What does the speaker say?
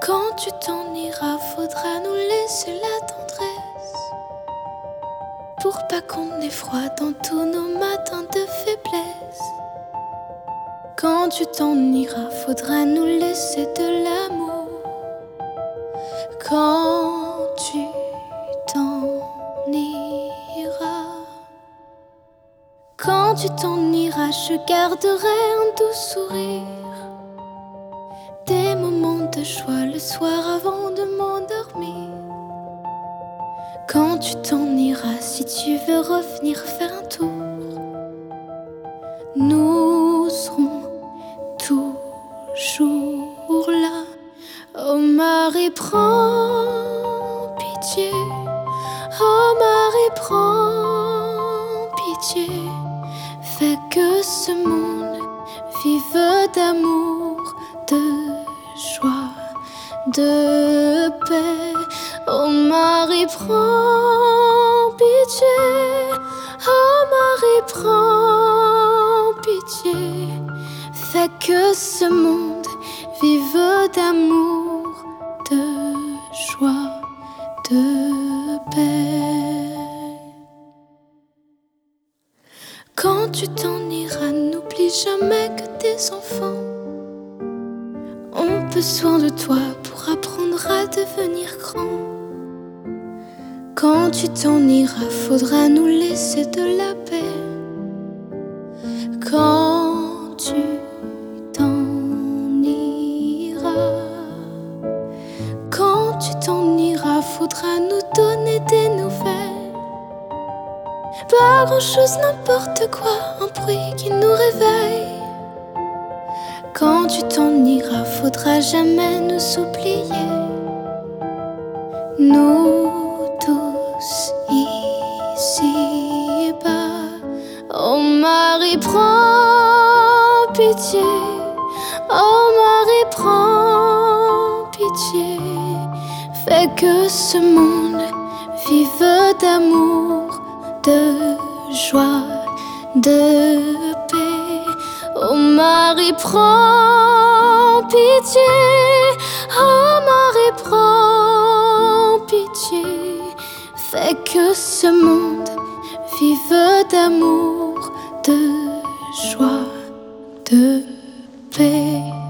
Quand tu t'en iras, faudra nous laisser la tendresse pour pas qu'on ait froid dans tous nos matins de faiblesse. Quand tu t'en iras, faudra nous laisser de l'amour. Quand tu t'en iras, quand tu t'en iras, je garderai un doux sourire, des moments de joie le soir avant de m'endormir. Quand tu t'en iras, si tu veux revenir faire un tour, nous serons toujours là. Oh Marie, prends pitié. Oh Marie, prends pitié. Fais que ce monde vive d'amour, de joie, de paix. Oh Marie, prends pitié. Oh Marie, prends pitié. Fais que ce monde vive d'amour, de joie, de paix. Quand tu t'en iras, n'oublie jamais que tes enfants ont besoin de toi pour apprendre à devenir grand. Quand tu t'en iras, faudra nous laisser de la paix. Quand tu t'en iras, quand tu t'en iras, faudra nous donner des nouvelles. Pas grand-chose, n'importe quoi, un bruit qui nous réveille. Quand tu t'en iras, faudra jamais nous oublier. Nous tous ici-bas. Oh Marie, prends pitié. Oh Marie, prends pitié. Fais que ce monde vive d'amour, de joie, de paix. Oh Marie, prends pitié. Oh Marie, prends pitié. Fais que ce monde vive d'amour, de joie, de paix.